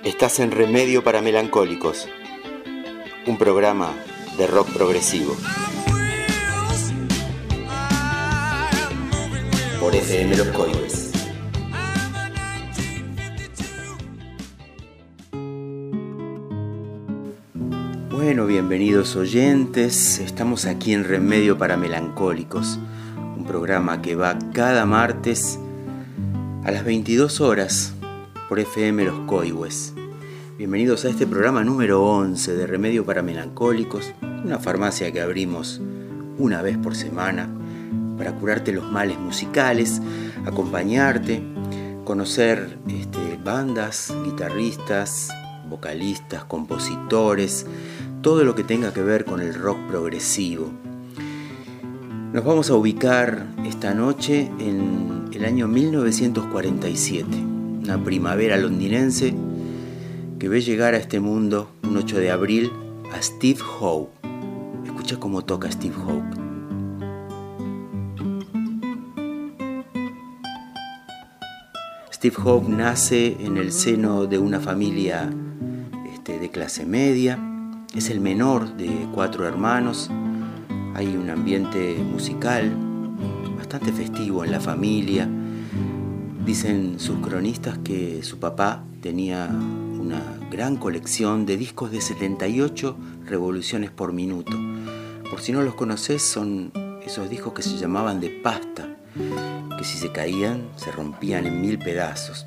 Estás en Remedio para Melancólicos, un programa de rock progresivo. Por FM Los Coibes. Bueno, bienvenidos oyentes. Estamos aquí en Remedio para Melancólicos, un programa que va cada martes a las 22 horas por FM Los Coibes. Bienvenidos a este programa número 11 de Remedio para Melancólicos, una farmacia que abrimos una vez por semana para curarte los males musicales, acompañarte, conocer bandas, guitarristas, vocalistas, compositores, todo lo que tenga que ver con el rock progresivo. Nos vamos a ubicar esta noche en el año 1947, una primavera londinense que ve llegar a este mundo un 8 de abril a Steve Howe. Escucha cómo toca Steve Howe. Steve Howe nace en el seno de una familia de clase media. Es el menor de 4 hermanos. Hay un ambiente musical bastante festivo en la familia. Dicen sus cronistas que su papá tenía una gran colección de discos de 78 revoluciones por minuto. Por si no los conocés, son esos discos que se llamaban de pasta, que si se caían se rompían en 1000 pedazos.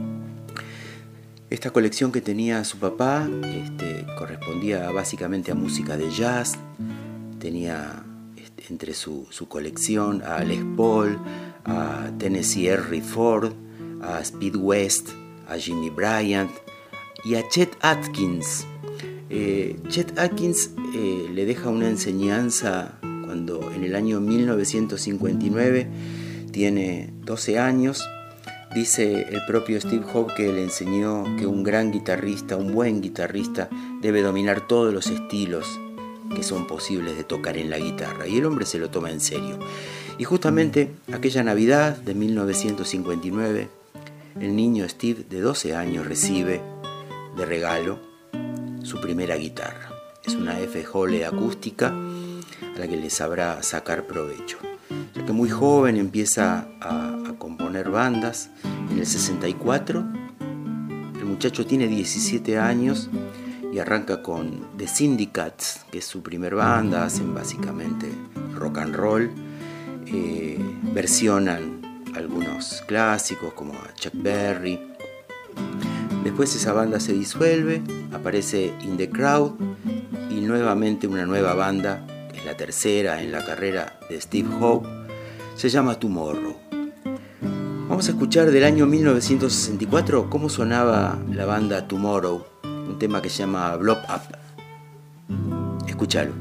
Esta colección que tenía su papá correspondía básicamente a música de jazz. Tenía entre su colección a Les Paul, a Tennessee Ernie Ford, a Speed West, a Jimmy Bryant y a Chet Atkins. Chet Atkins le deja una enseñanza cuando en el año 1959 tiene 12 años. Dice el propio Steve Howe que le enseñó que un gran guitarrista, un buen guitarrista, debe dominar todos los estilos que son posibles de tocar en la guitarra. Y el hombre se lo toma en serio. Y justamente aquella Navidad de 1959, el niño Steve de 12 años recibe de regalo su primera guitarra. Es una F. Hole acústica a la que le sabrá sacar provecho. Ya que muy joven empieza a componer bandas. En el 64 el muchacho tiene 17 años y arranca con The Syndicates, que es su primer banda. Hacen básicamente rock and roll, versionan algunos clásicos como a Chuck Berry. Después esa banda se disuelve, aparece In the Crowd y nuevamente una nueva banda, que es la tercera en la carrera de Steve Howe, se llama Tomorrow. Vamos a escuchar del año 1964 cómo sonaba la banda Tomorrow, un tema que se llama Blow Up. Escúchalo.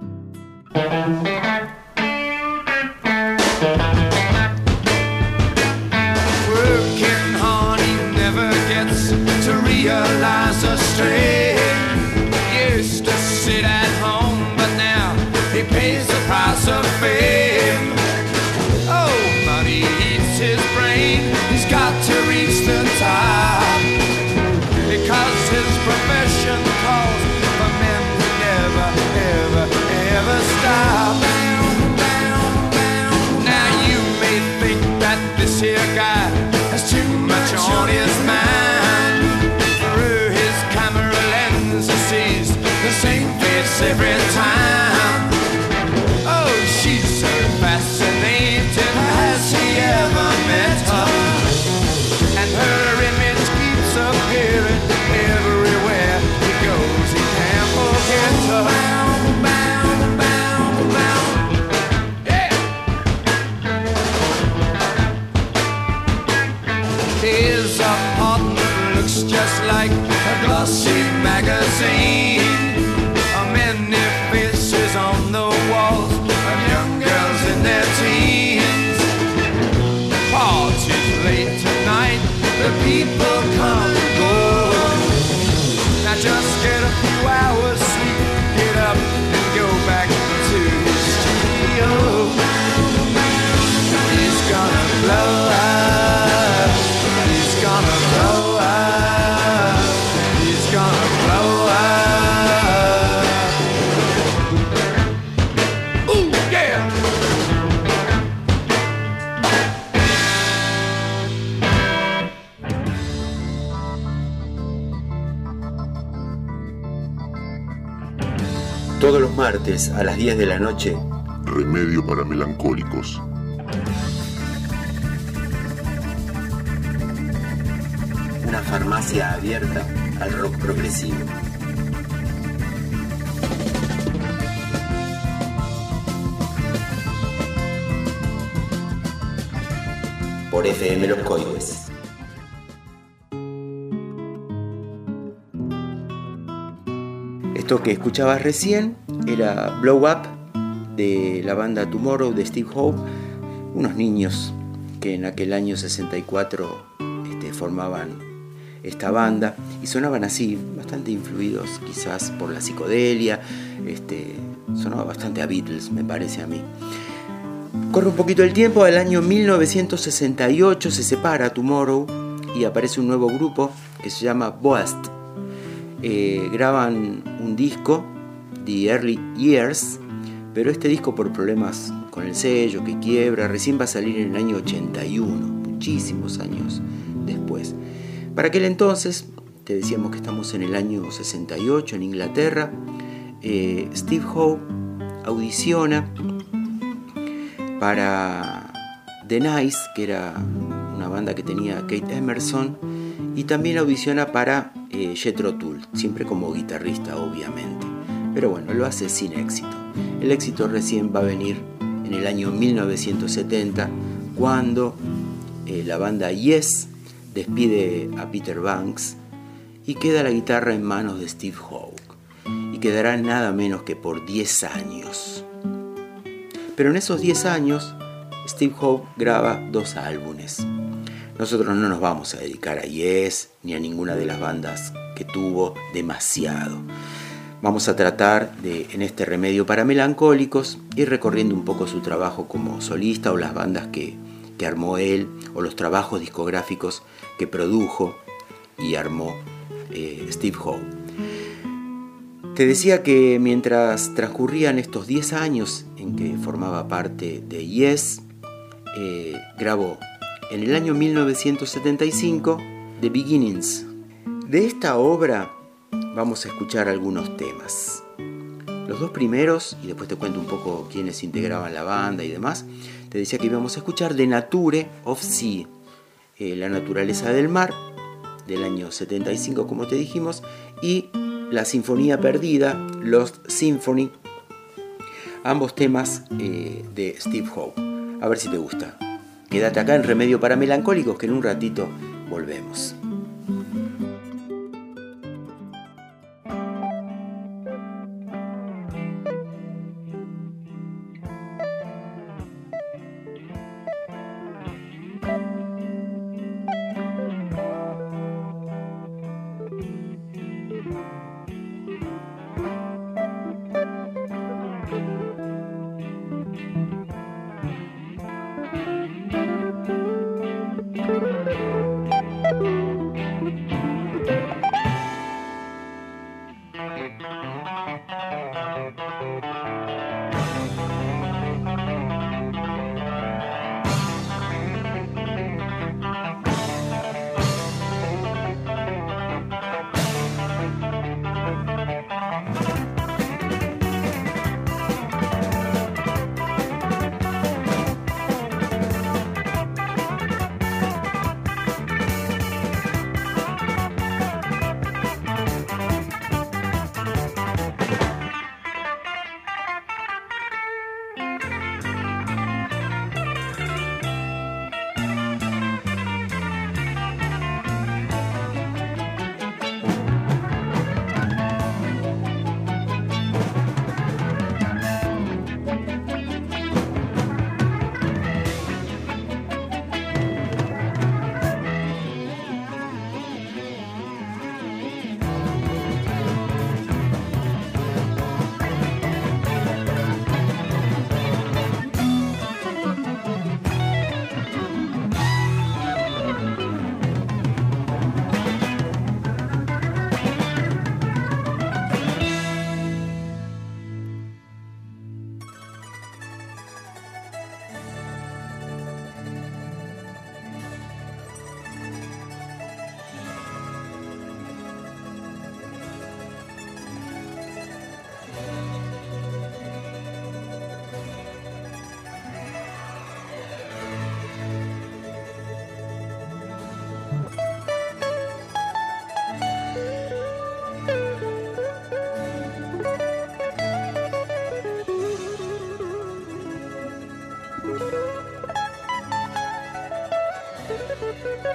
Working hard, he never gets to realize the strain. Used to sit at home, but now he pays the price of fame. Oh, money eats his brain. He's got to reach the top, because his profession calls for men who never, ever, ever stop. Now you may think that this here guy has too much on his mind. Through his camera lens he sees the same face every time. Oh, she's so fascinating, has he ever met her? And her image keeps appearing everywhere he goes, he can't forget her. Yeah! His apartment looks just like a glossy magazine. Many faces on the walls of young girls in their teens. Parties late tonight, the people come and go. Now just get a few hours sleep, get up and go back to his studio. He's gonna blow up. He's gonna blow up. Todos los martes a las 10 de la noche. Remedio para melancólicos. Una farmacia abierta al rock progresivo. Por FM Los Coides. Esto que escuchabas recién era Blow Up de la banda Tomorrow de Steve Howe, unos niños que en aquel año 64 formaban esta banda y sonaban así, bastante influidos quizás por la psicodelia, sonaba bastante a Beatles, me parece a mí. Corre un poquito el tiempo, al año 1968 se separa Tomorrow y aparece un nuevo grupo que se llama Boast. Graban un disco, The Early Years, pero este disco por problemas con el sello que quiebra, recién va a salir en el año 81, muchísimos años después. Para aquel entonces, te decíamos que estamos en el año 68 en Inglaterra, Steve Howe audiciona para The Nice, que era una banda que tenía Kate Emerson, y también audiciona para Jethro Tull, siempre como guitarrista obviamente, pero bueno, lo hace sin éxito. El éxito recién va a venir en el año 1970, cuando la banda Yes despide a Peter Banks y queda la guitarra en manos de Steve Howe, y quedará nada menos que por 10 años. Pero en esos 10 años Steve Howe graba 2 álbumes. Nosotros no nos vamos a dedicar a Yes ni a ninguna de las bandas que tuvo demasiado. Vamos a tratar de, en este remedio para melancólicos, ir recorriendo un poco su trabajo como solista o las bandas que armó él, o los trabajos discográficos que produjo y armó Steve Howe. Te decía que mientras transcurrían estos 10 años en que formaba parte de Yes, grabó en el año 1975 The Beginnings. De esta obra vamos a escuchar algunos temas. Los 2 primeros, y después te cuento un poco quiénes integraban la banda y demás, te decía que íbamos a escuchar The Nature of Sea, la naturaleza del mar, del año 75 como te dijimos, y La Sinfonía Perdida, Lost Symphony, ambos temas de Steve Howe. A ver si te gusta. Quédate acá en Remedio para Melancólicos, que en un ratito volvemos.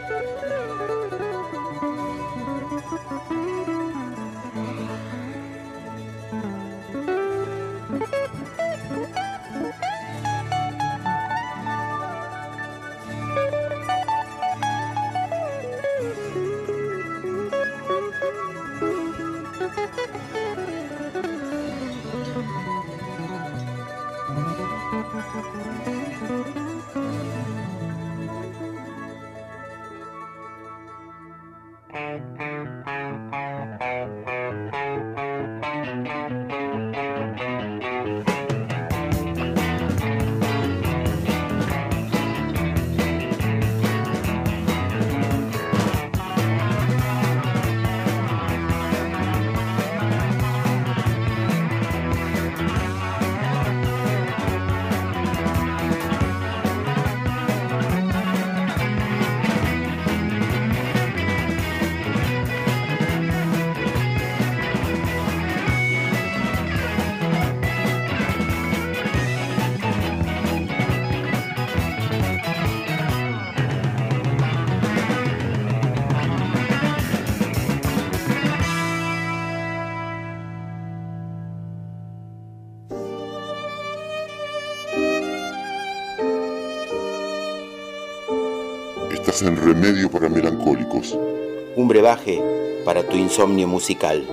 Estás en Remedio para Melancólicos. Un brebaje para tu insomnio musical.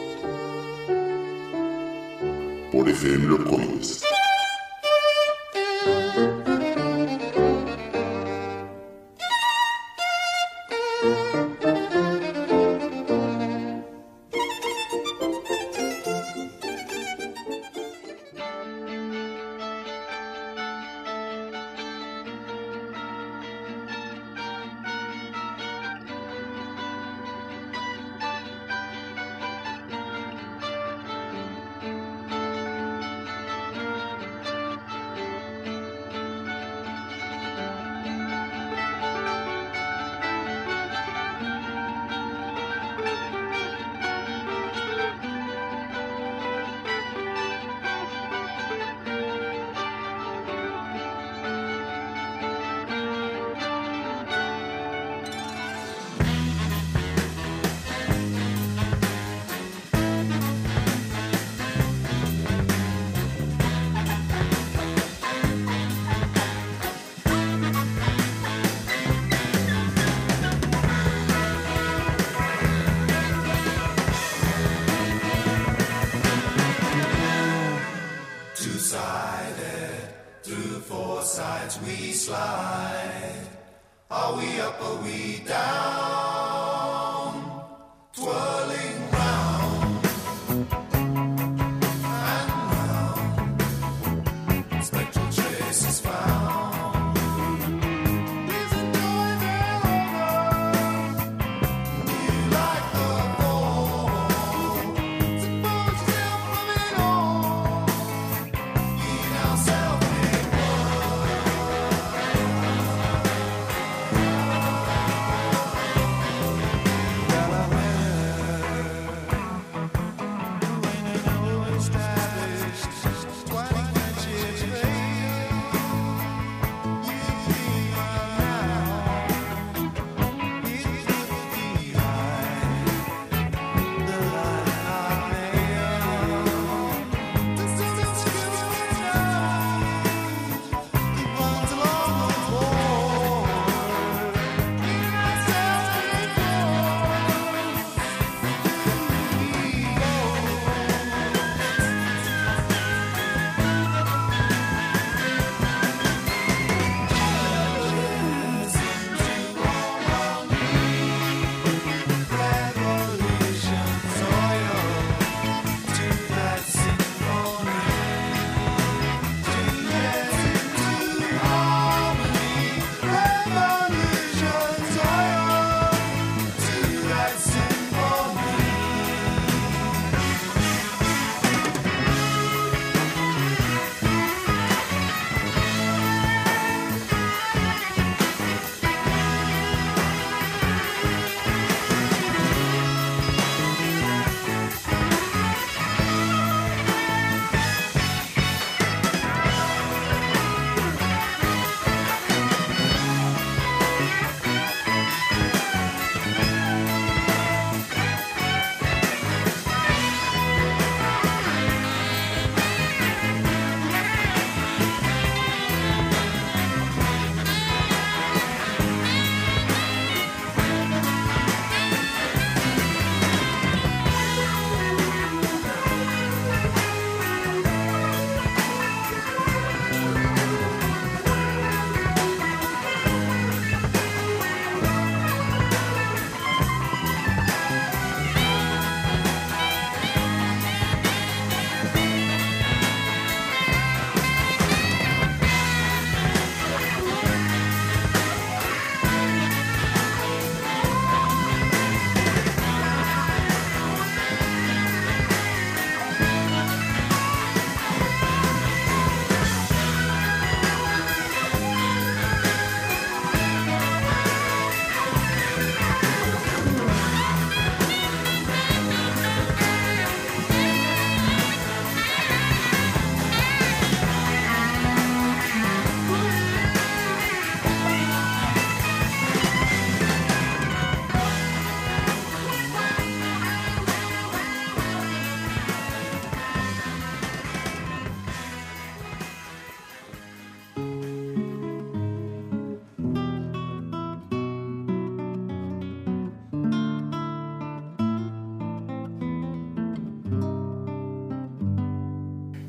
Por FM Los Códigos.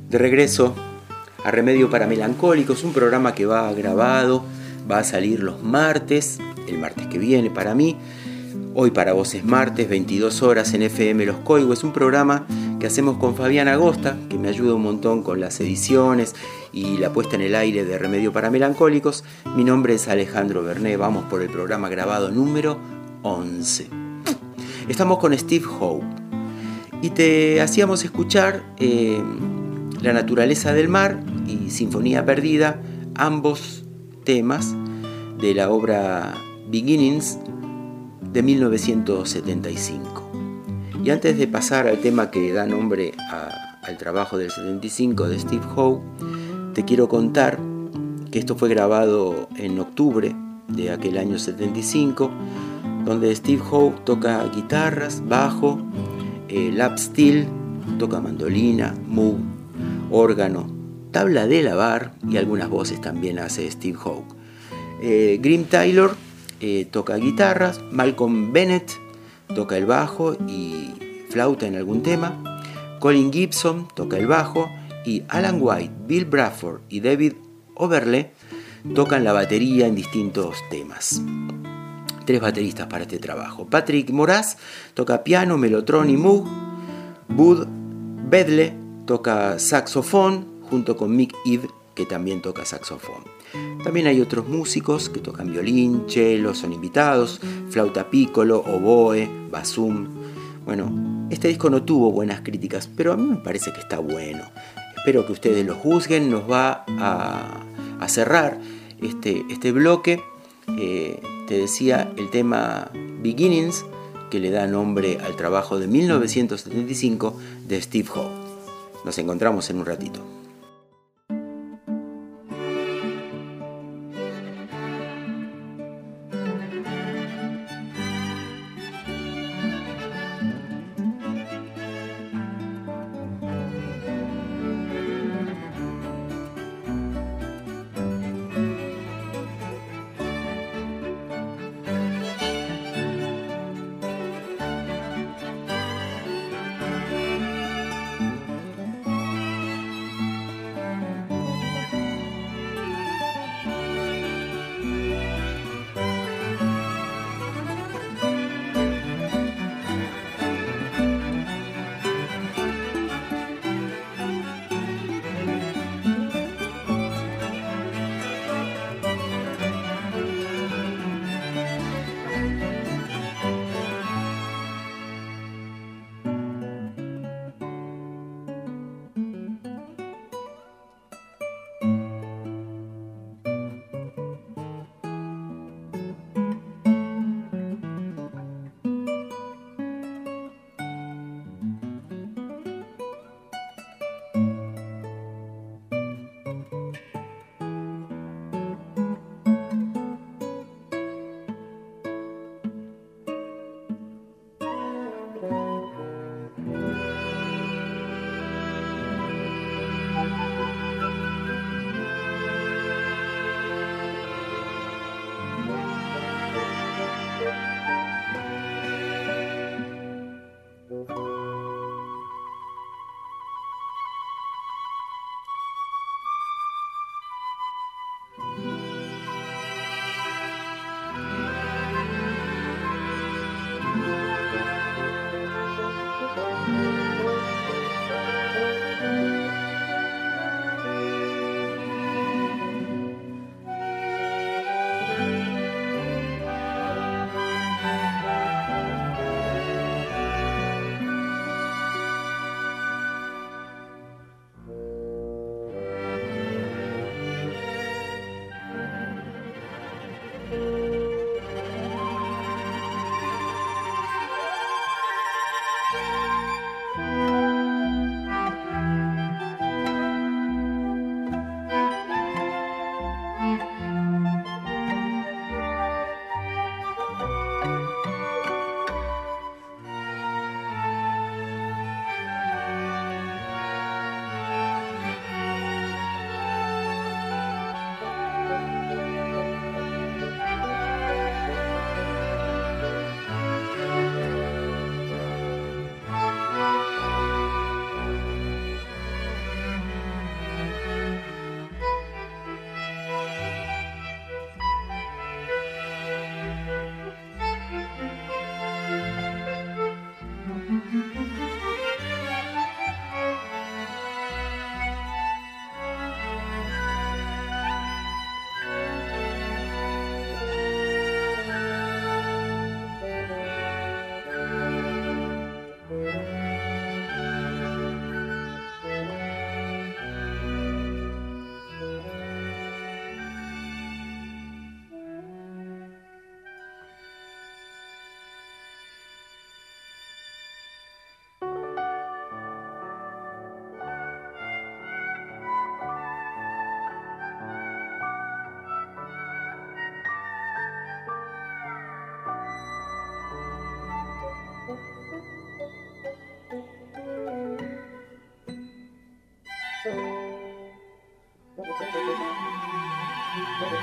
De regreso a Remedio para Melancólicos, un programa que va grabado, va a salir los martes, el martes que viene para mí. Hoy para vos es martes, 22 horas en FM Los Coihues, un programa que hacemos con Fabián Agosta, que me ayuda un montón con las ediciones y la puesta en el aire de Remedio para Melancólicos. Mi nombre es Alejandro Berné, vamos por el programa grabado número 11. Estamos con Steve Howe y te hacíamos escuchar La naturaleza del mar y Sinfonía perdida, ambos temas de la obra Beginnings de 1975. Y antes de pasar al tema que da nombre al trabajo del 75 de Steve Howe, te quiero contar que esto fue grabado en octubre de aquel año 75, donde Steve Howe toca guitarras, bajo, lap steel, toca mandolina, moog, órgano, tabla de lavar y algunas voces también hace Steve Howe. Grim Taylor toca guitarras, Malcolm Bennett toca el bajo y flauta en algún tema, Colin Gibson toca el bajo y Alan White, Bill Bradford y David Overle tocan la batería en distintos temas. 3 bateristas para este trabajo. Patrick Moraz toca piano, melotron y moog. Bud Bedle toca saxofón junto con Mick Eve, que también toca saxofón. También hay otros músicos que tocan violín, cello, son invitados, flauta piccolo, oboe, bassoon. Bueno, este disco no tuvo buenas críticas, pero a mí me parece que está bueno. Espero que ustedes lo juzguen. Nos va a cerrar este bloque. Te decía el tema Beginnings, que le da nombre al trabajo de 1975 de Steve Howe. Nos encontramos en un ratito.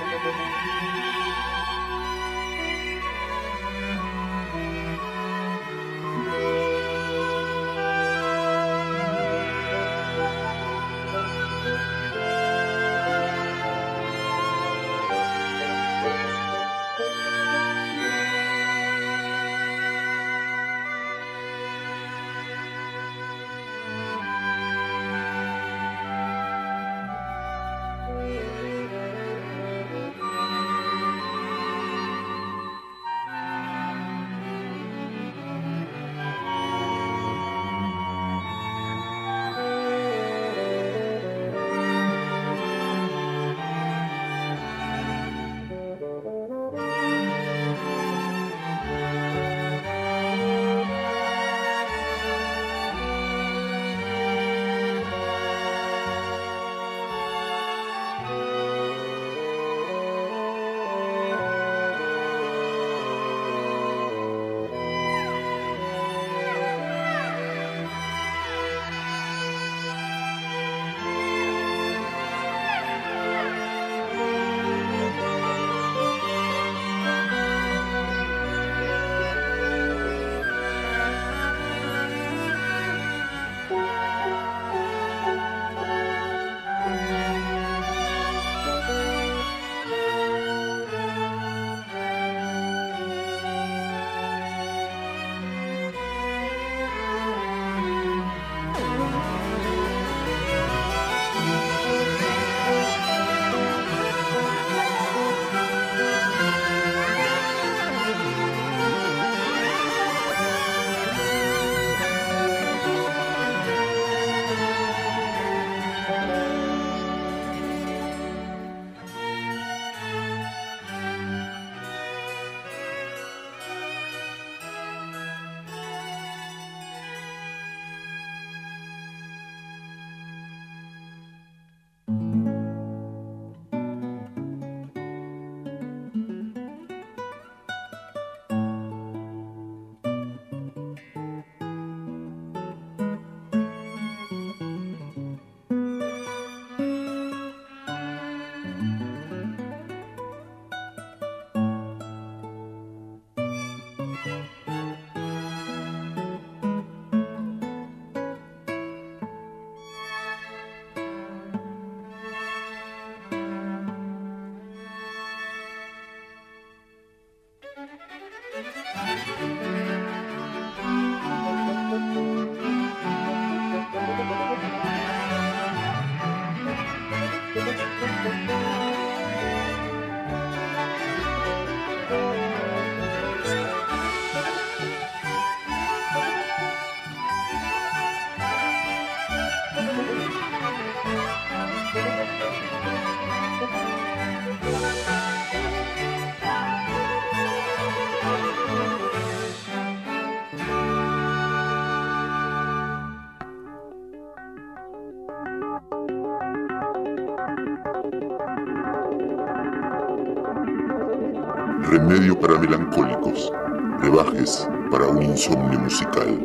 Remedio para melancólicos, brebajes para un insomnio musical.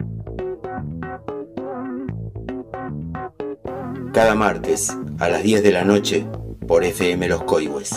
Cada martes a las 10 de la noche por FM Los Coihues.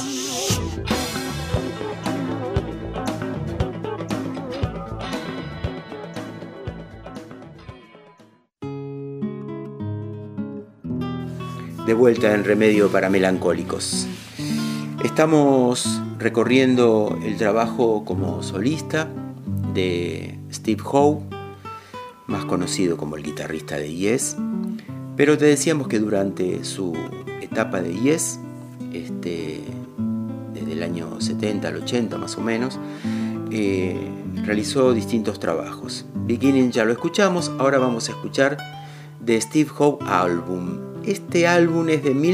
De vuelta en Remedio para Melancólicos. Estamos recorriendo el trabajo como solista de Steve Howe, más conocido como el guitarrista de Yes, pero te decíamos que durante su etapa de Yes, desde el año 70 al 80 más o menos, realizó distintos trabajos. Beginning ya lo escuchamos, ahora vamos a escuchar The Steve Howe Album. Este álbum es de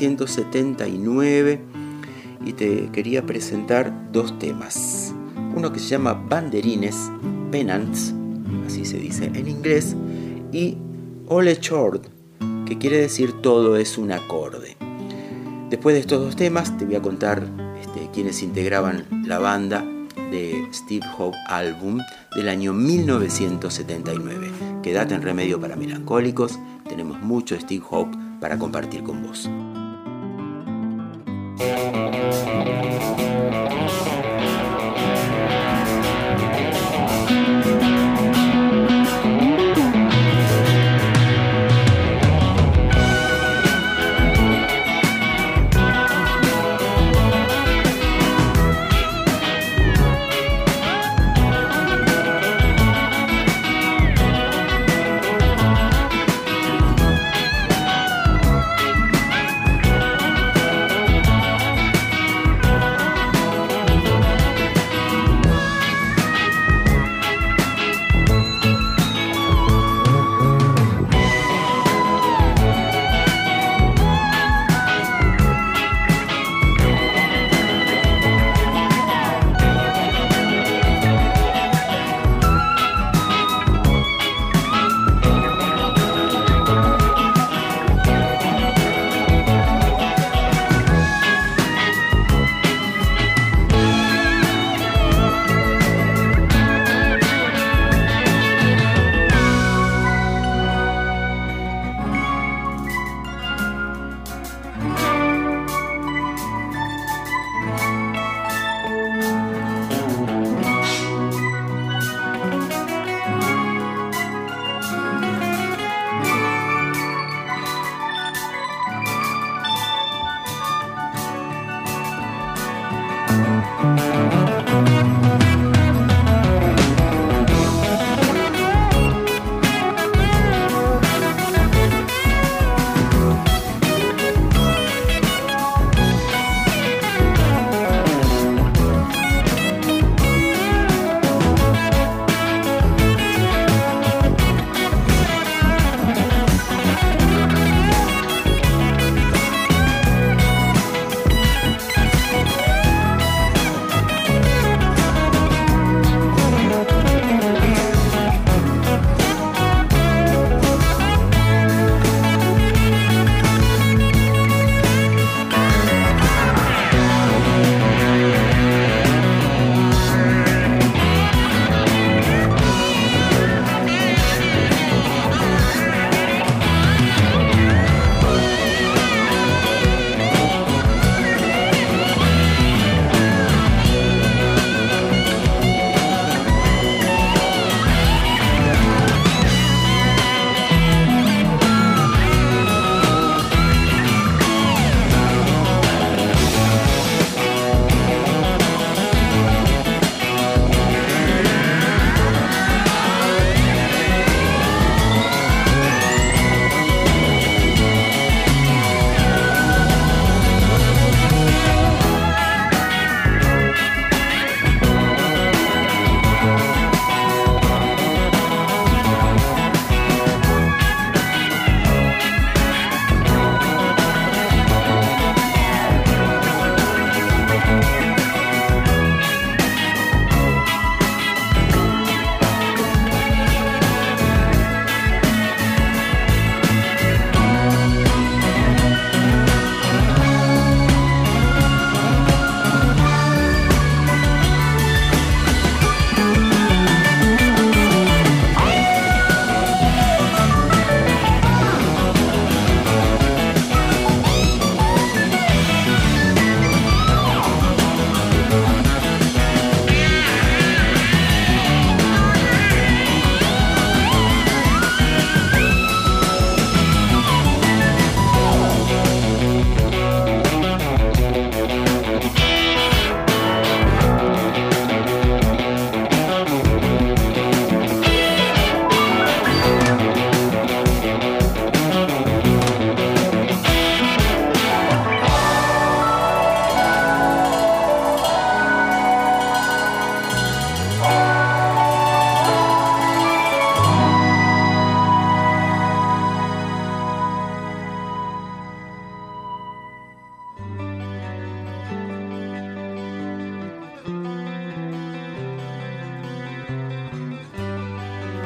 1979 y te quería presentar dos temas. Uno que se llama Banderines, Pennants, así se dice en inglés, y All a Chord, que quiere decir todo es un acorde. Después de estos dos temas te voy a contar quiénes integraban la banda de Steve Howe Album del año 1979. Quédate en Remedio para Melancólicos, tenemos mucho Steve Howe para compartir con vos.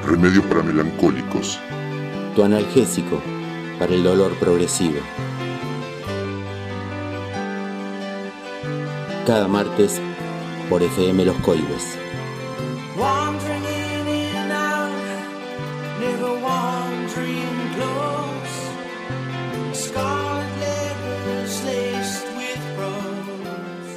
Remedio para melancólicos. Tu analgésico para el dolor progresivo. Cada martes por FM Los Coibes. Wandering in and out, never wandering close. Scarlet letters laced with rose.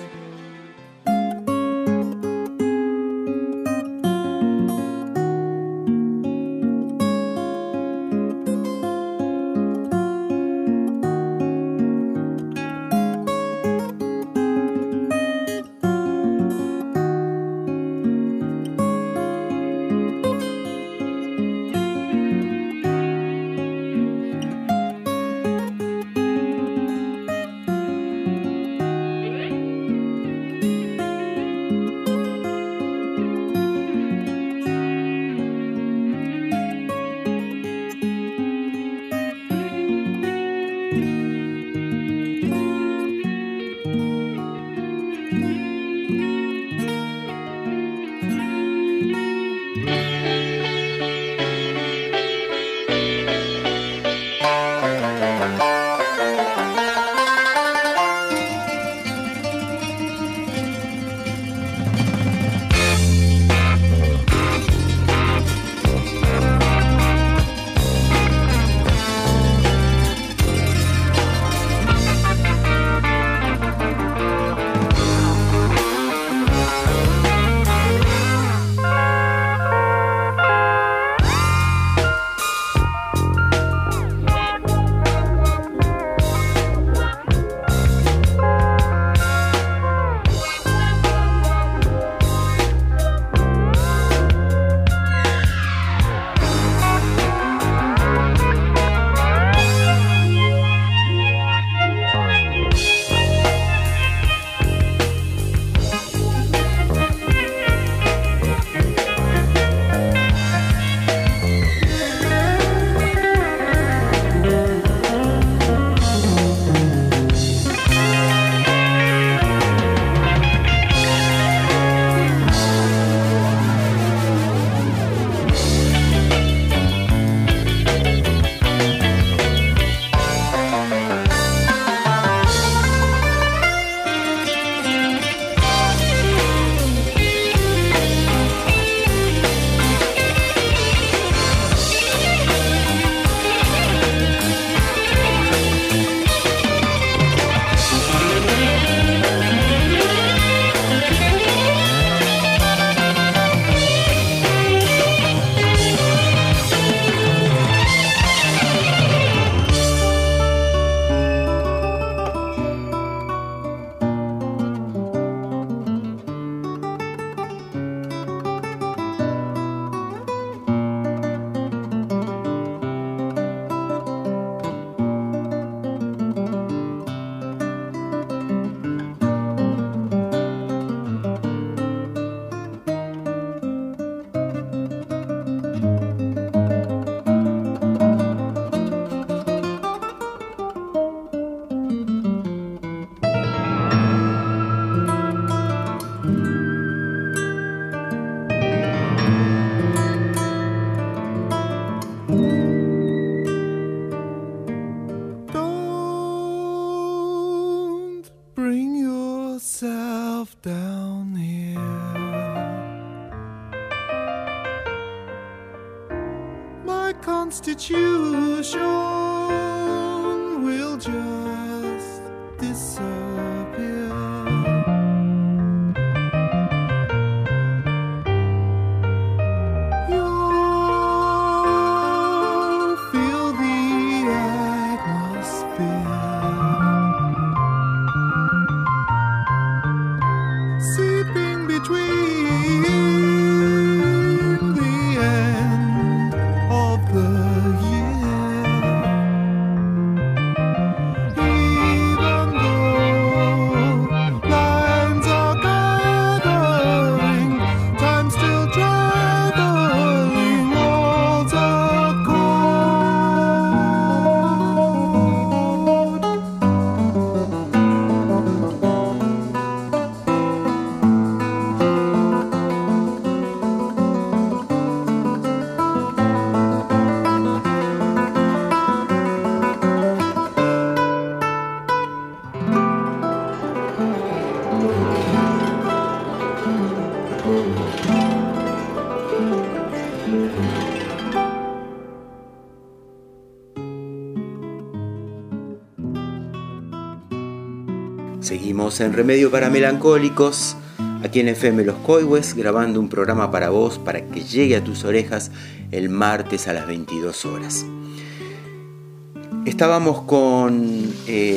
Constitution will just disappear. You'll feel the atmosphere seeping between the end of the year. Seguimos en Remedio para Melancólicos, aquí en FM Los Coihues, grabando un programa para vos, para que llegue a tus orejas el martes a las 22 horas. Estábamos con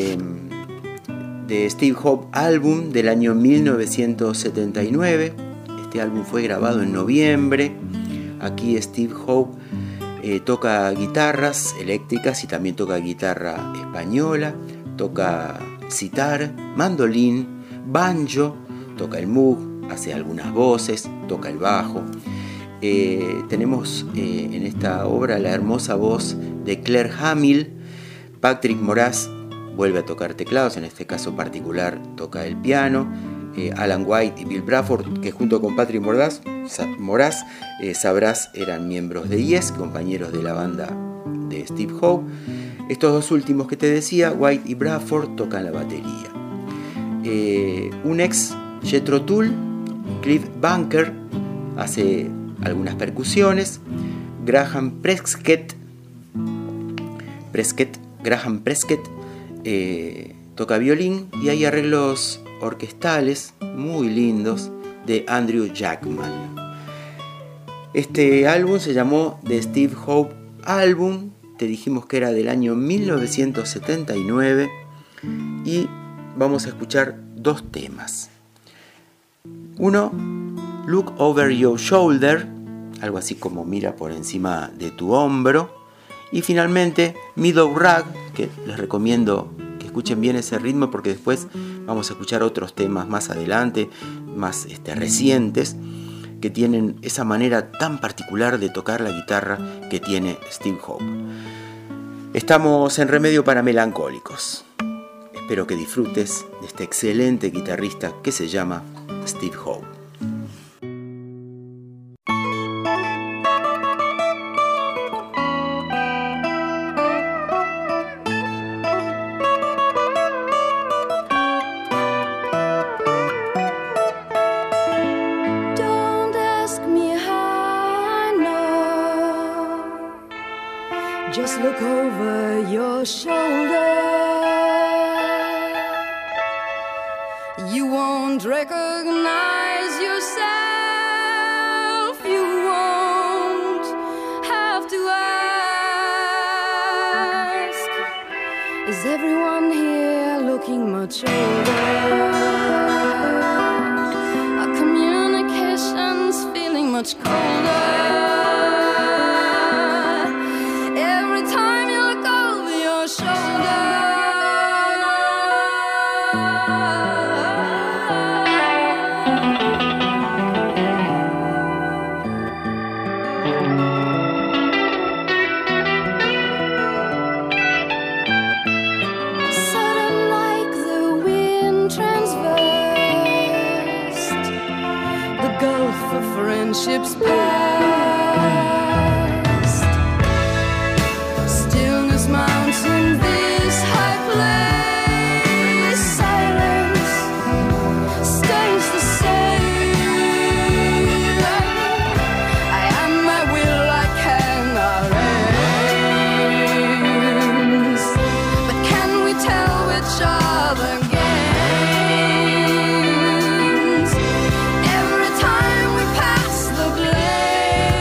The Steve Hope Album del año 1979. Este álbum fue grabado en noviembre. Aquí Steve Hope toca guitarras eléctricas y también toca guitarra española, toca sitar, mandolín, banjo, toca el moog, hace algunas voces, toca el bajo. Tenemos en esta obra la hermosa voz de Claire Hamill. Patrick Moraz vuelve a tocar teclados, en este caso particular toca el piano. Alan White y Bill Bruford, que junto con Patrick Moraz, sabrás, eran miembros de Yes, compañeros de la banda de Steve Howe. Estos dos últimos que te decía, White y Bruford, tocan la batería. Un ex Jethro Tull, Cliff Bunker, hace algunas percusiones. Graham Prescott toca violín, y hay arreglos orquestales muy lindos de Andrew Jackman. Este álbum se llamó The Steve Hope Album, te dijimos que era del año 1979, y vamos a escuchar dos temas. Uno, Look Over Your Shoulder, algo así como mira por encima de tu hombro, y finalmente Meadow Rag, que les recomiendo que escuchen bien ese ritmo porque después vamos a escuchar otros temas más adelante, más recientes, que tienen esa manera tan particular de tocar la guitarra que tiene Steve Hope. Estamos en Remedio para Melancólicos. Espero que disfrutes de este excelente guitarrista que se llama Steve Hope. Just look over your shoulder. You won't recognize yourself. You won't have to ask. Is everyone here looking much older? Our communication's feeling much colder. Friendships past, stillness mounts in this high place. Silence stays the same. I am my will, I cannot raise. But can we tell which other games? Every time we pass the blame.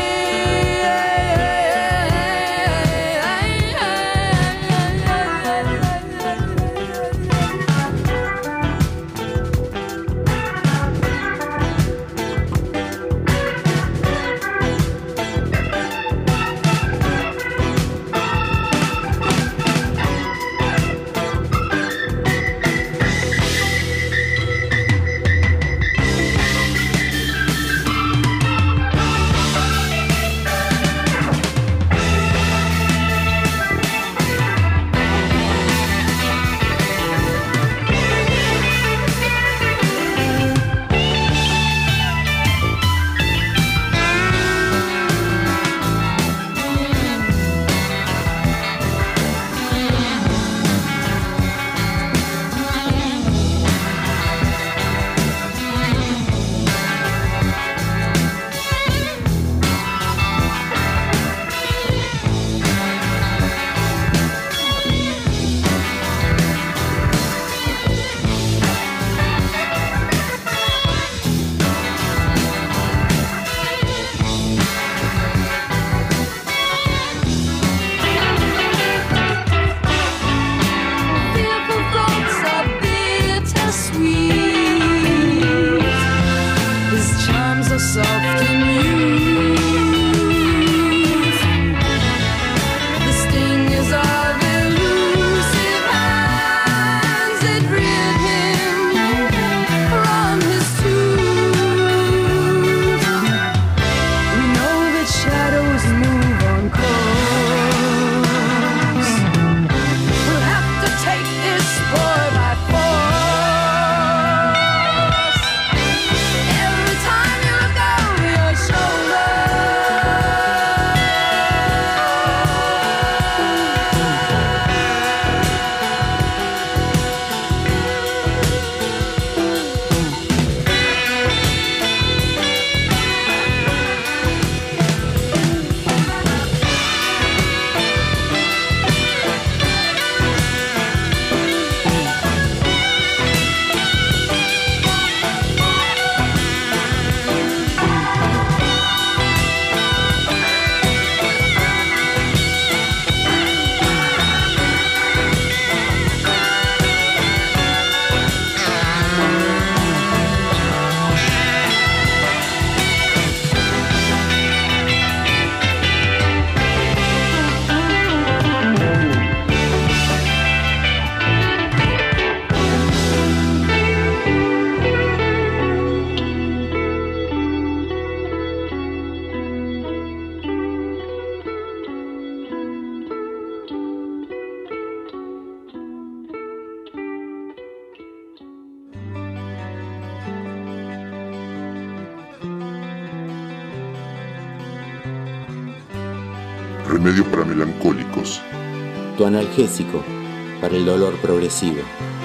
Remedio para melancólicos. Tu analgésico para el dolor progresivo.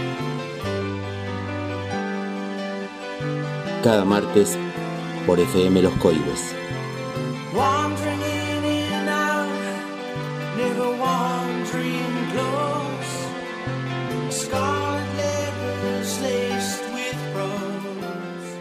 Cada martes por FM Los Coihues. Wandering in and out, never wandering close. Scarlet letters laced with rose.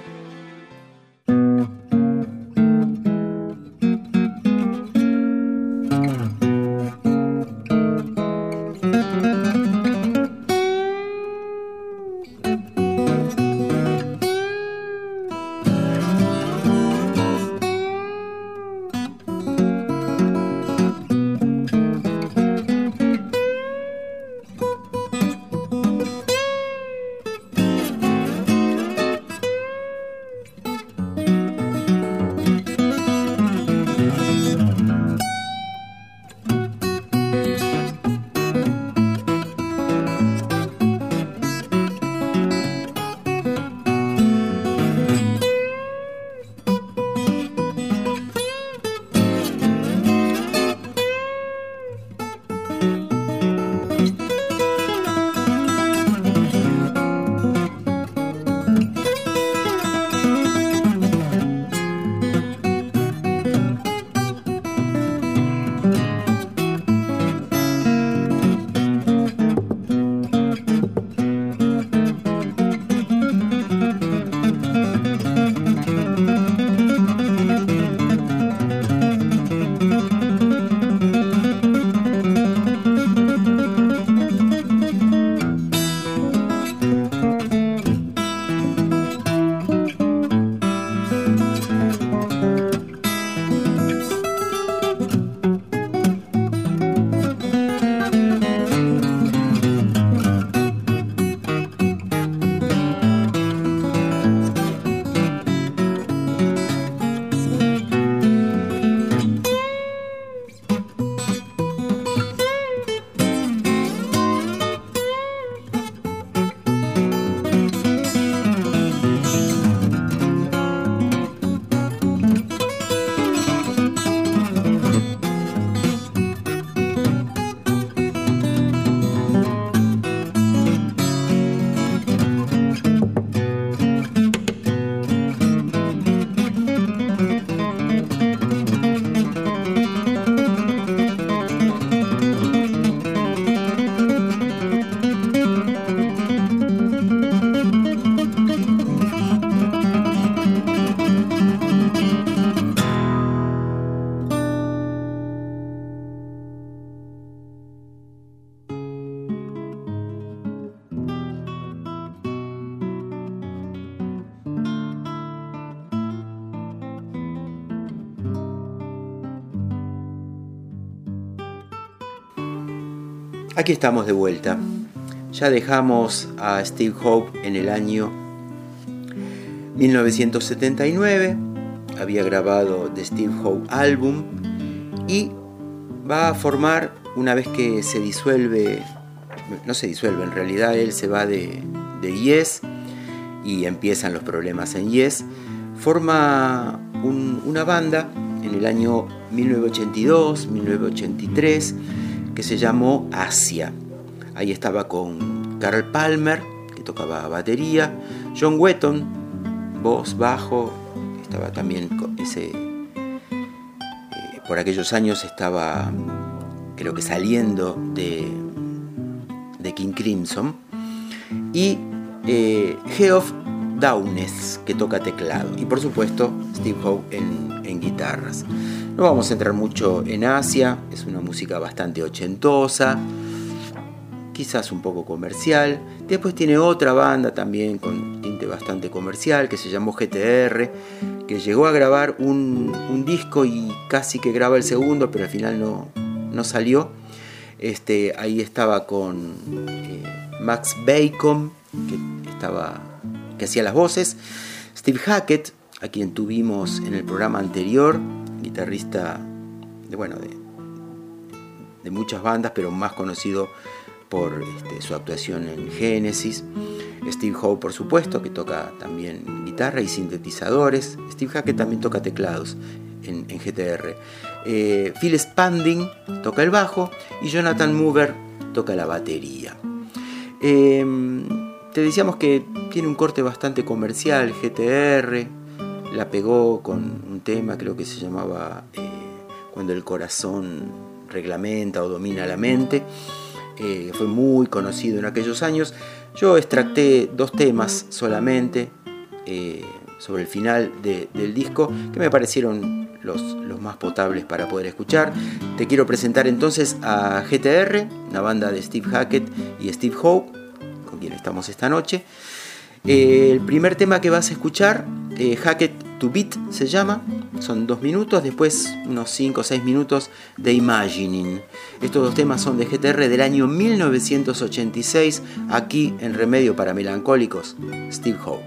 Aquí estamos de vuelta. Ya dejamos a Steve Howe en el año 1979. Había grabado The Steve Howe Album y va a formar, una vez que se disuelve, no se disuelve, en realidad él se va de Yes y empiezan los problemas en Yes, forma una banda en el año 1982-1983 que se llamó Asia. Ahí estaba con Carl Palmer, que tocaba batería, John Wetton, voz, bajo, estaba también por aquellos años estaba, creo que saliendo de King Crimson, y Geoff Downes, que toca teclado, y por supuesto Steve Howe en guitarras. No vamos a entrar mucho en Asia, es una música bastante ochentosa, quizás un poco comercial. Después tiene otra banda también con tinte bastante comercial que se llamó GTR, que llegó a grabar un disco y casi que graba el segundo, pero al final no salió. Ahí estaba con Max Bacon, que hacía las voces, Steve Hackett, a quien tuvimos en el programa anterior, guitarrista de muchas bandas, pero más conocido por su actuación en Genesis. Steve Howe, por supuesto, que toca también guitarra y sintetizadores. Steve Hackett también toca teclados. en GTR. Phil Spanding toca el bajo y Jonathan Mover toca la batería. Te decíamos que tiene un corte bastante comercial, GTR, la pegó con un tema, creo que se llamaba Cuando el corazón reglamenta o domina la mente. Fue muy conocido en aquellos años. Yo extracté 2 temas solamente sobre el final del disco que me parecieron los más potables para poder escuchar. Te quiero presentar entonces a GTR, una banda de Steve Hackett y Steve Howe, con quien estamos esta noche. El primer tema que vas a escuchar, Hackett to Beat se llama, son 2 minutos, después unos 5 o 6 minutos de Imagining. Estos 2 temas son de GTR del año 1986, aquí en Remedio para Melancólicos, Steve Howe.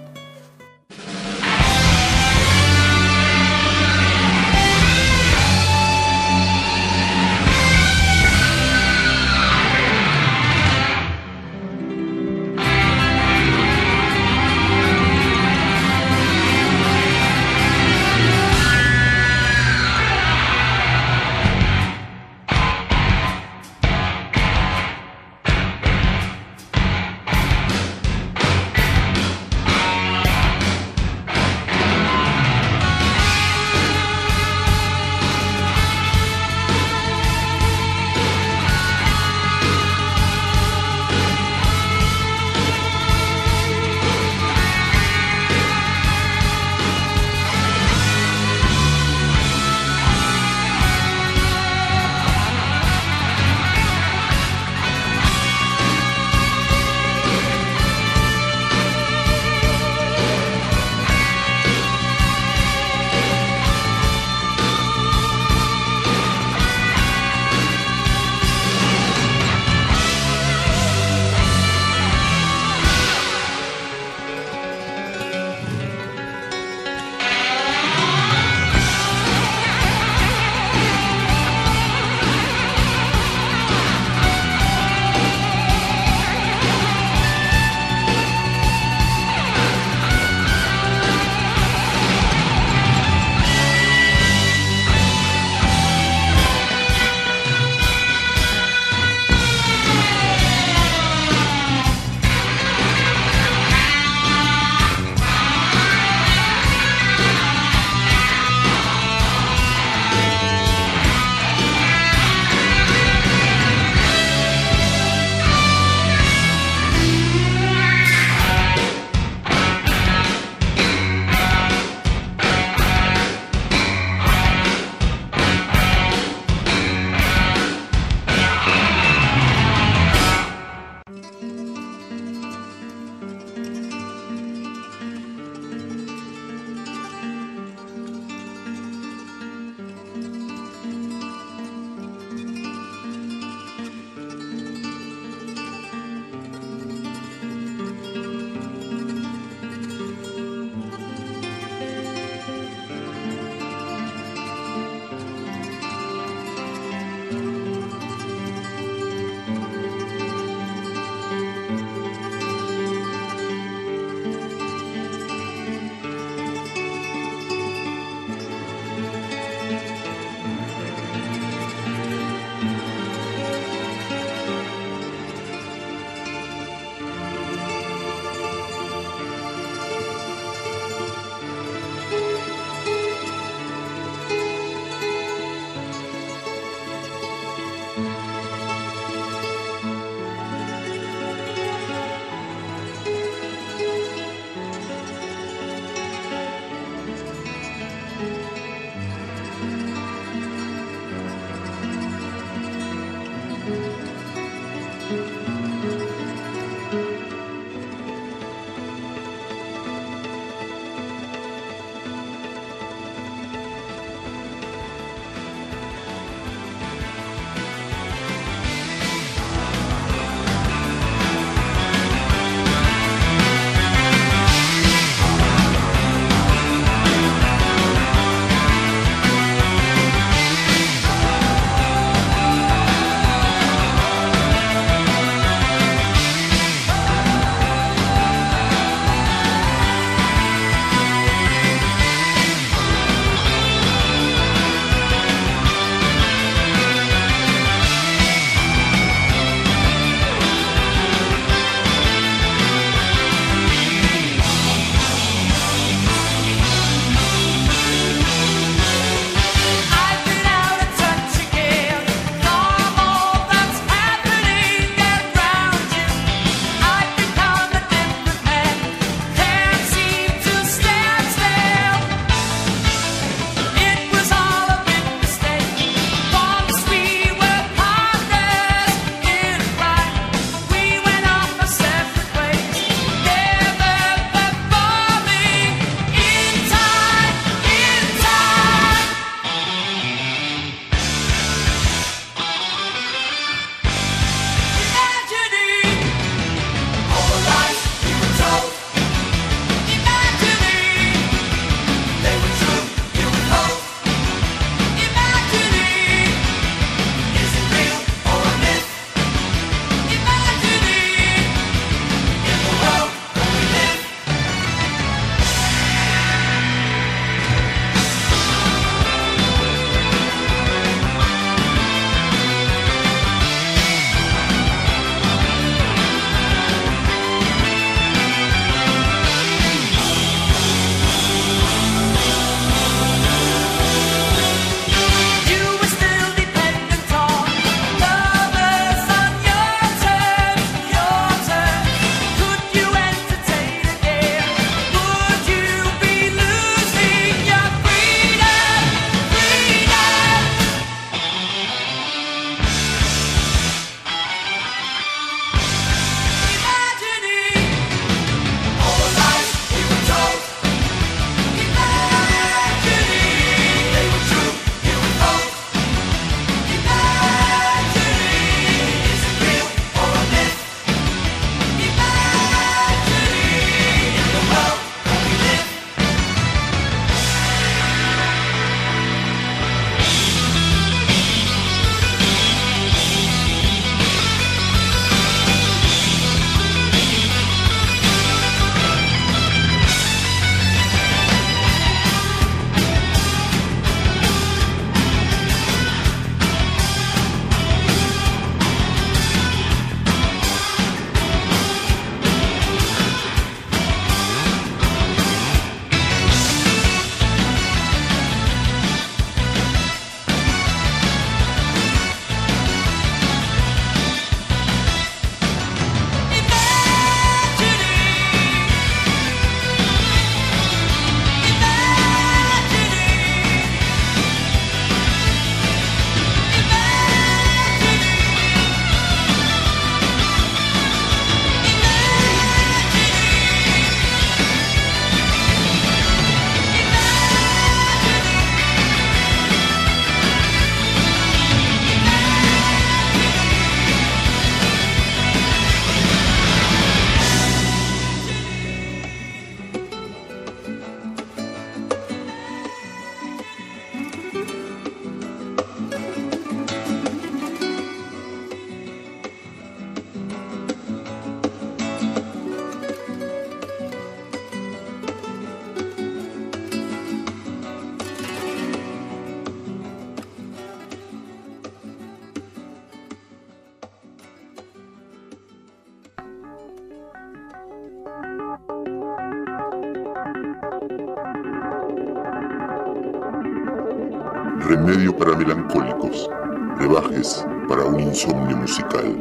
Remedio para melancólicos. Brebajes para un insomnio musical.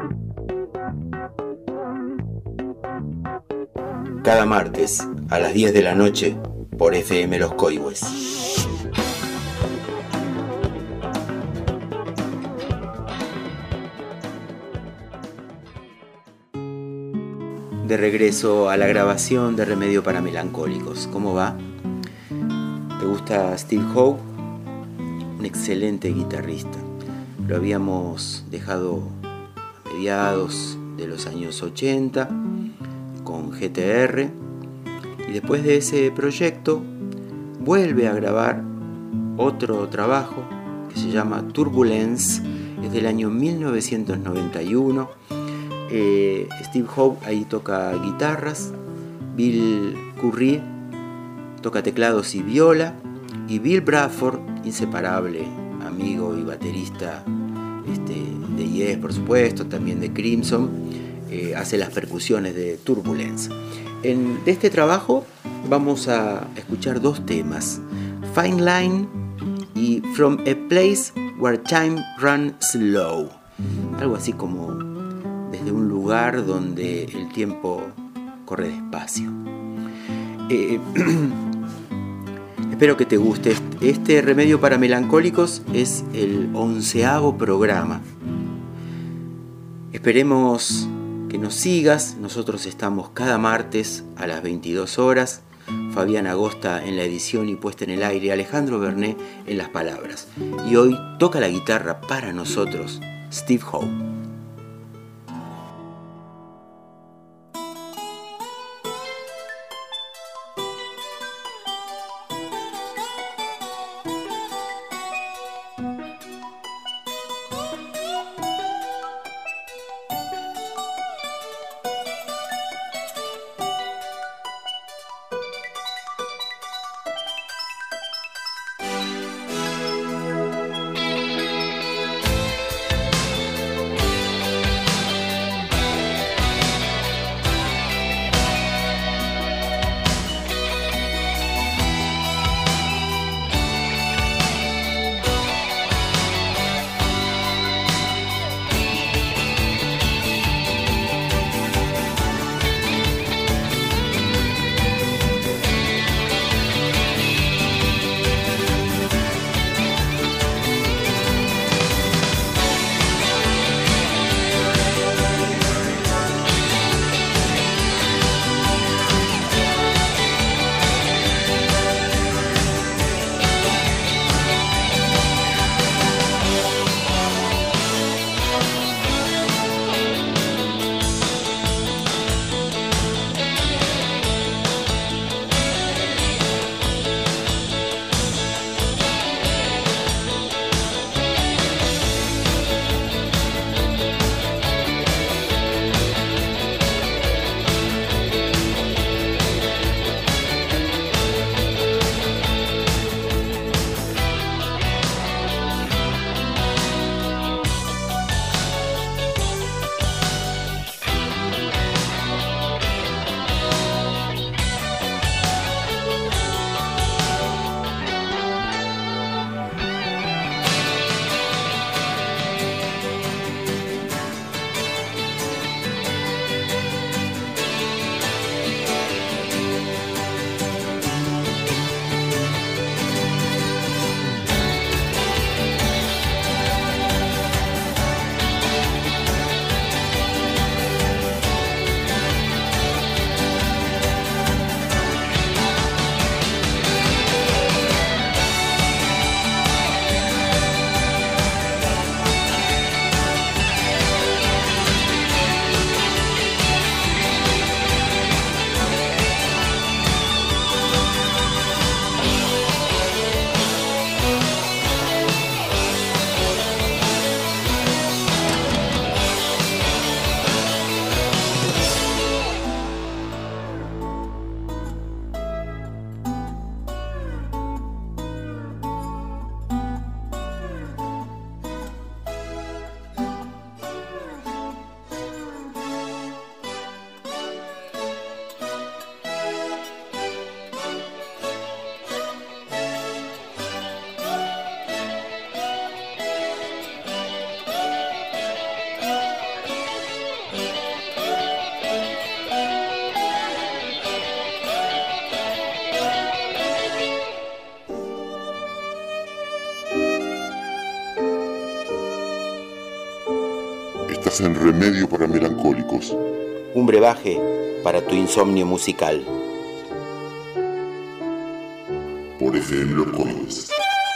Cada martes a las 10 de la noche por FM Los Coihues. De regreso a la grabación de Remedio para Melancólicos. ¿Cómo va? ¿Te gusta Steve Howe? Un excelente guitarrista. Lo habíamos dejado a mediados de los años 80 con GTR, y después de ese proyecto vuelve a grabar otro trabajo que se llama Turbulence. Es del año 1991. Steve Howe ahí toca guitarras, Bill Currie toca teclados y viola, y Bill Bruford, inseparable amigo y baterista de Yes, por supuesto, también de Crimson, hace las percusiones de Turbulence. De este trabajo vamos a escuchar dos temas, Fine Line y From a Place Where Time Runs Slow, algo así como desde un lugar donde el tiempo corre despacio. Espero que te guste. Este Remedio para Melancólicos es el 11º programa. Esperemos que nos sigas. Nosotros estamos cada martes a las 22 horas. Fabián Agosta en la edición y puesta en el aire. Alejandro Bernet en las palabras. Y hoy toca la guitarra para nosotros Steve Howe. Estás en Remedio para Melancólicos. Un brebaje para tu insomnio musical. Por FM Los Códigos.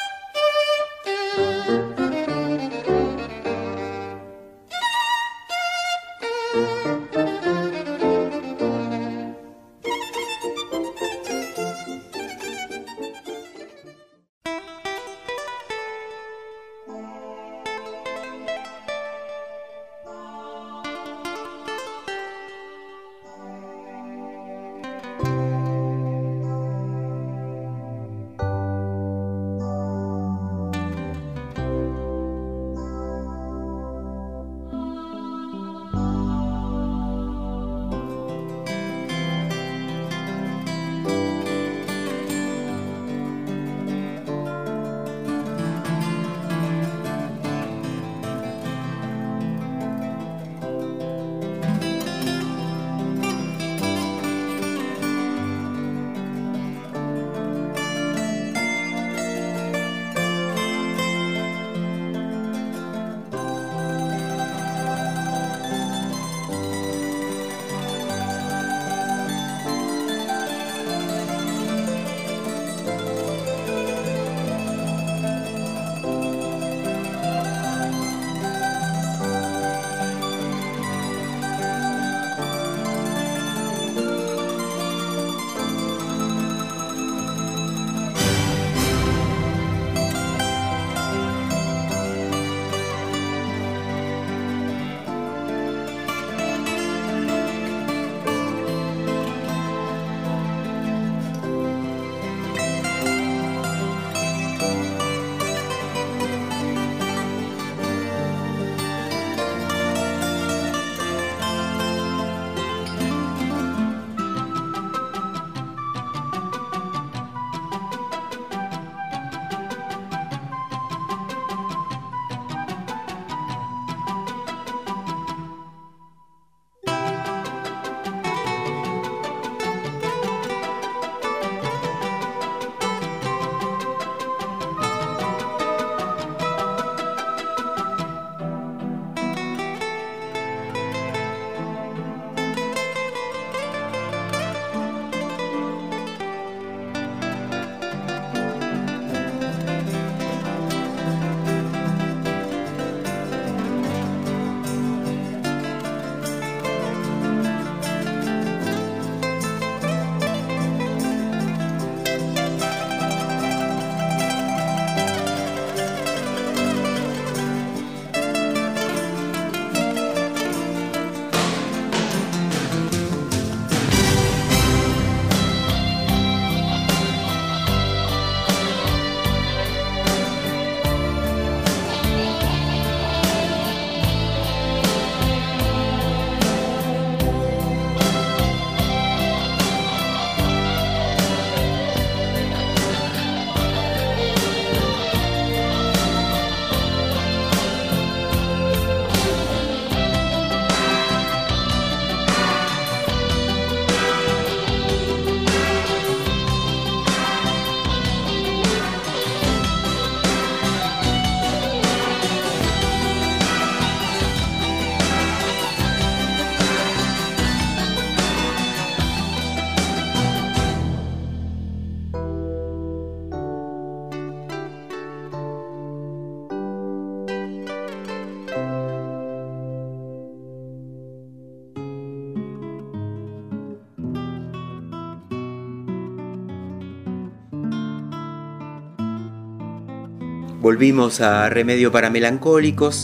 Volvimos a Remedio para Melancólicos.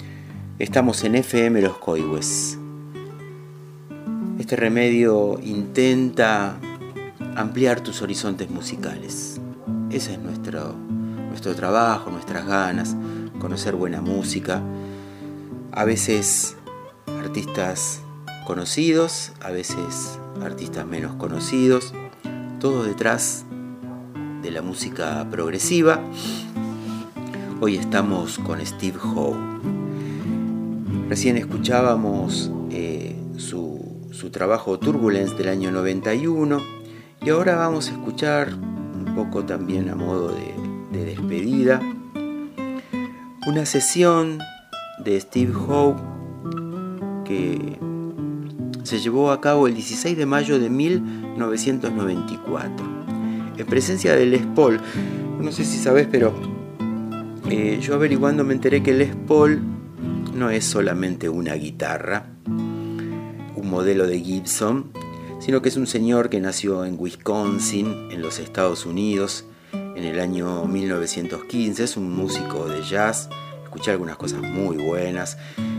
Estamos en FM Los Coigües. Este remedio intenta ampliar tus horizontes musicales. Ese es nuestro trabajo, nuestras ganas, conocer buena música. A veces artistas conocidos, a veces artistas menos conocidos, todo detrás de la música progresiva. Hoy estamos con Steve Howe. Recién escuchábamos su trabajo Turbulence del año 91 y ahora vamos a escuchar un poco también a modo de despedida una sesión de Steve Howe que se llevó a cabo el 16 de mayo de 1994, en presencia de Les Paul. No sé si sabes, pero yo averiguando me enteré que Les Paul no es solamente una guitarra, un modelo de Gibson, sino que es un señor que nació en Wisconsin, en los Estados Unidos, en el año 1915. Es un músico de jazz, escuché algunas cosas muy buenas.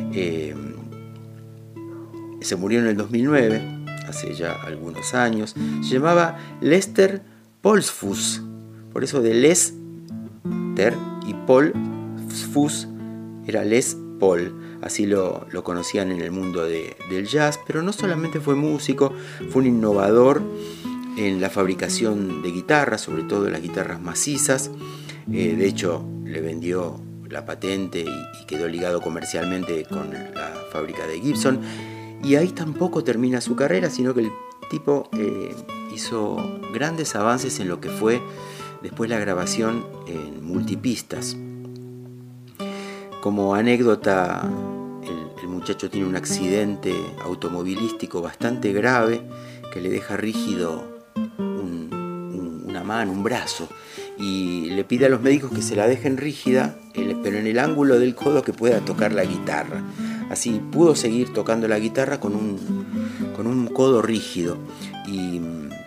Se murió en el 2009, hace ya algunos años. Se llamaba Lester Poulsfus, por eso de Lester y Paul Fuss era Les Paul, así lo conocían en el mundo del jazz. Pero no solamente fue músico, fue un innovador en la fabricación de guitarras, sobre todo las guitarras macizas. De hecho, le vendió la patente y quedó ligado comercialmente con la fábrica de Gibson. Y ahí tampoco termina su carrera, sino que el tipo hizo grandes avances en lo que fue después la grabación en multipistas. Como anécdota, el muchacho tiene un accidente automovilístico bastante grave que le deja rígido una mano, un brazo, y le pide a los médicos que se la dejen rígida, pero en el ángulo del codo que pueda tocar la guitarra. Así pudo seguir tocando la guitarra con un codo rígido, y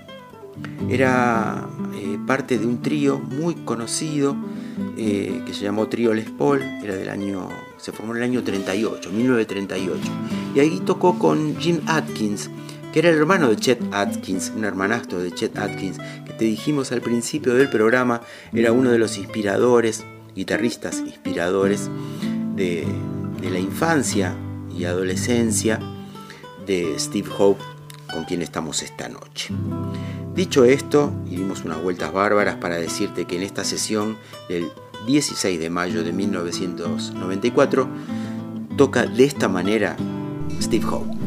era parte de un trío muy conocido que se llamó Trío Les Paul. Se formó en el año 1938, y ahí tocó con Jim Adkins, que era el hermano de Chet Atkins, un hermanastro de Chet Atkins, que te dijimos al principio del programa, era uno de los guitarristas inspiradores de la infancia y adolescencia de Steve Howe, con quien estamos esta noche. Dicho esto, y dimos unas vueltas bárbaras para decirte que en esta sesión del 16 de mayo de 1994 toca de esta manera Steve Howe.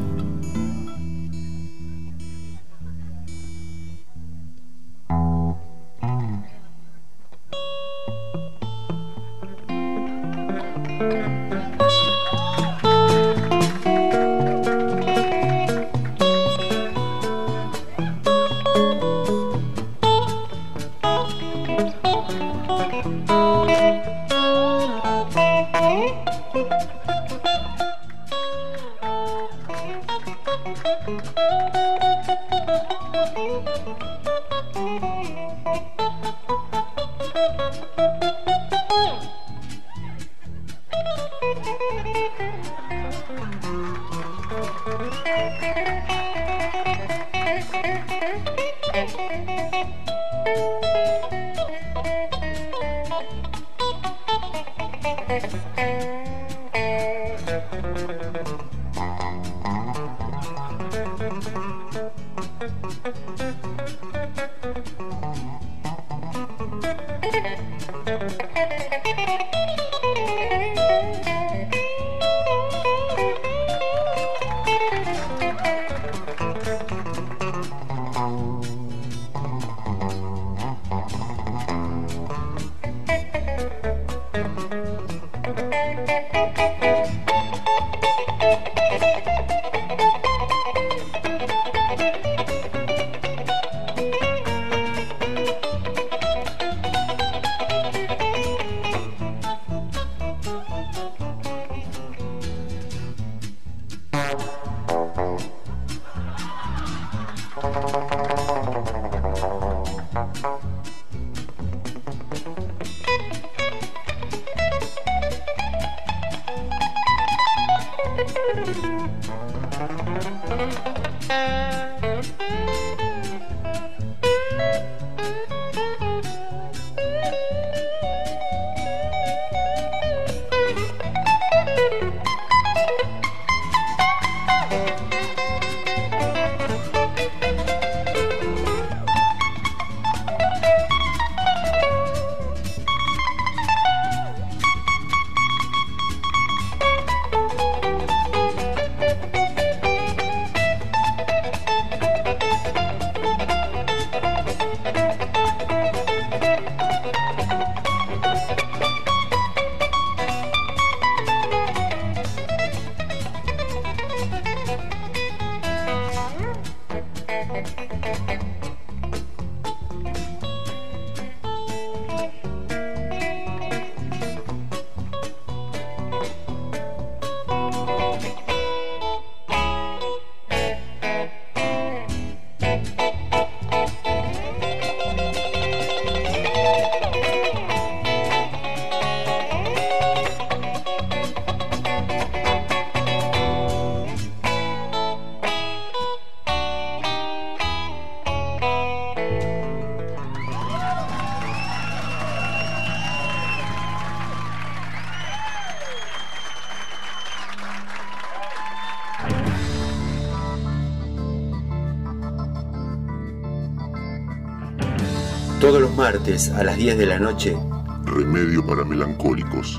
Todos los martes a las 10 de la noche. Remedio para melancólicos.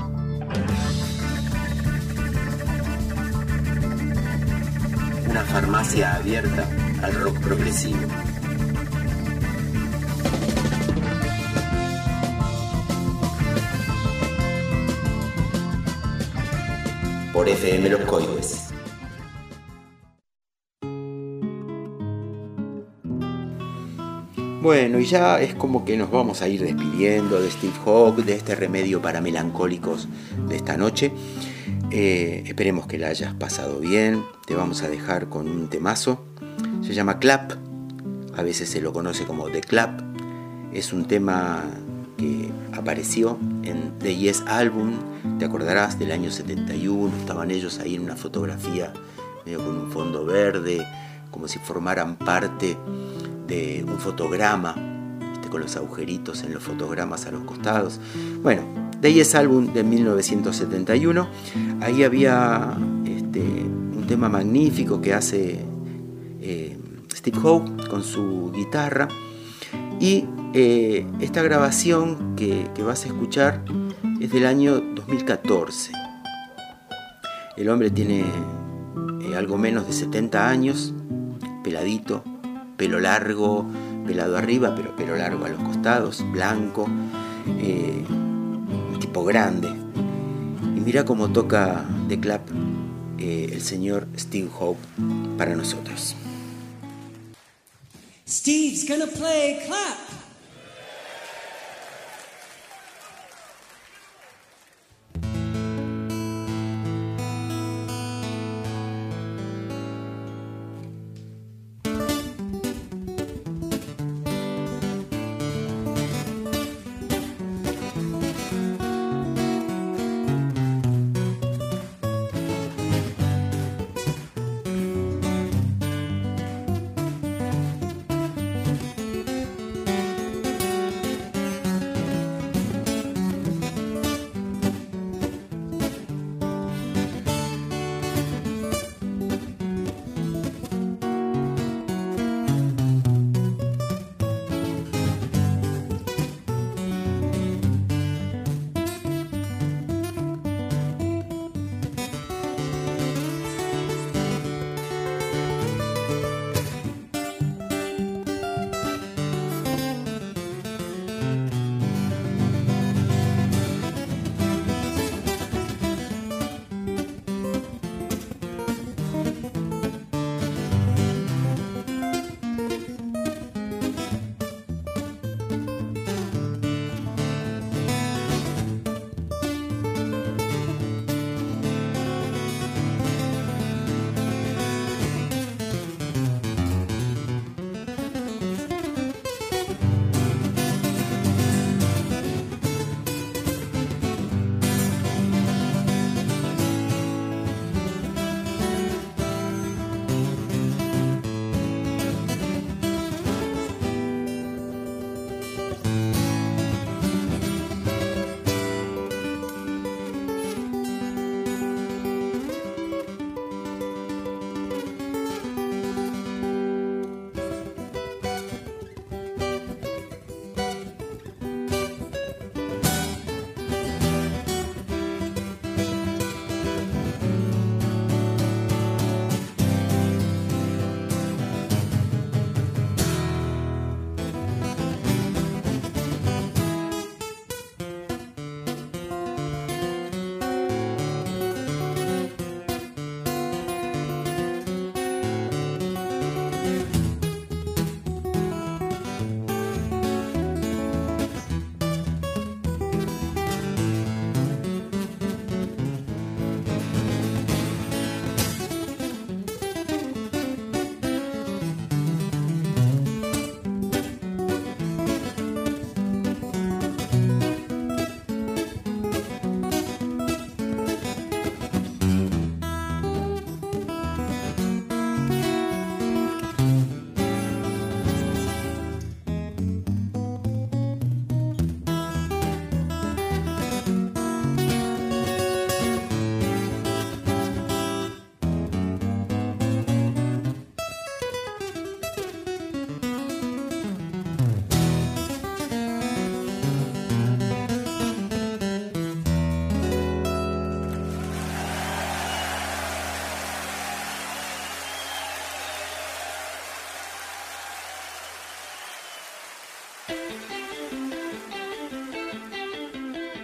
Una farmacia abierta al rock progresivo. Por FM Los Coides. Bueno, y ya es como que nos vamos a ir despidiendo de Steve Howe, de este remedio para melancólicos de esta noche. Esperemos que la hayas pasado bien. Te vamos a dejar con un temazo. Se llama Clap. A veces se lo conoce como The Clap. Es un tema que apareció en The Yes Album. Te acordarás, del año 71. Estaban ellos ahí en una fotografía medio con un fondo verde, como si formaran parte de un fotograma, con los agujeritos en los fotogramas a los costados. Bueno, The Yes Album de 1971. Ahí había un tema magnífico que hace Steve Howe con su guitarra. Y esta grabación que vas a escuchar es del año 2014. El hombre tiene algo menos de 70 años, peladito, pelo largo, pelado arriba, pero pelo largo a los costados, blanco, un tipo grande. Y mira cómo toca The Clap el señor Steve Howe para nosotros. Steve's gonna play Clap.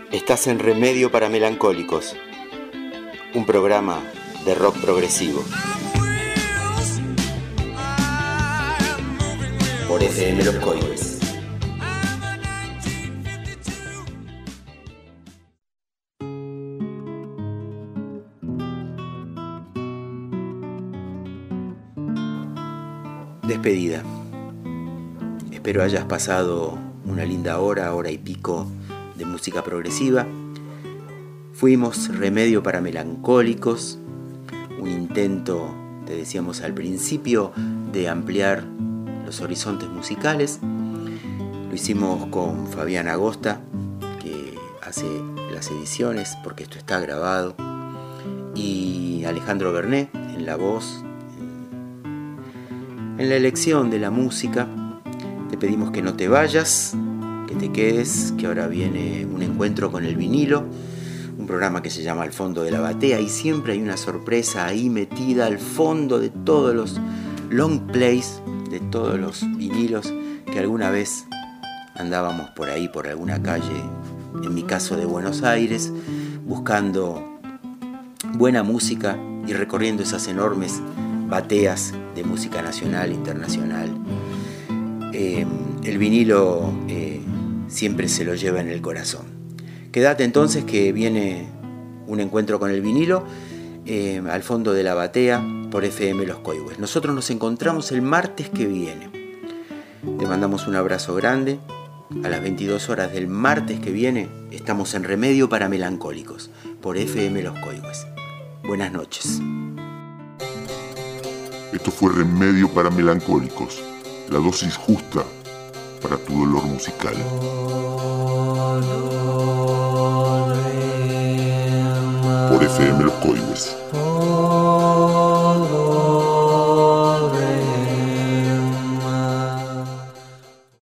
Estás en Remedio para Melancólicos, un programa de rock progresivo. Por FM Los Coihues. Despedida. Espero hayas pasado una linda hora y pico de música progresiva. Fuimos Remedio para Melancólicos, un intento, te decíamos al principio, de ampliar los horizontes musicales. Lo hicimos con Fabián Agosta, que hace las ediciones, porque esto está grabado, y Alejandro Bernet en la voz. En la elección de la música, te pedimos que no te vayas, que te quedes, que ahora viene un encuentro con el vinilo, un programa que se llama Al Fondo de la Batea, y siempre hay una sorpresa ahí metida al fondo de todos los long plays, de todos los vinilos que alguna vez andábamos por ahí, por alguna calle, en mi caso de Buenos Aires, buscando buena música y recorriendo esas enormes bateas de música nacional e internacional. El vinilo siempre se lo lleva en el corazón. Quédate entonces, que viene un encuentro con el vinilo al fondo de la batea por FM Los Coihues. Nosotros nos encontramos el martes que viene. Te mandamos un abrazo grande. A las 22 horas del martes que viene estamos en Remedio para Melancólicos por FM Los Coihues. Buenas noches. Esto fue Remedio para Melancólicos, la dosis justa para tu dolor musical. Por FM Los Coihues.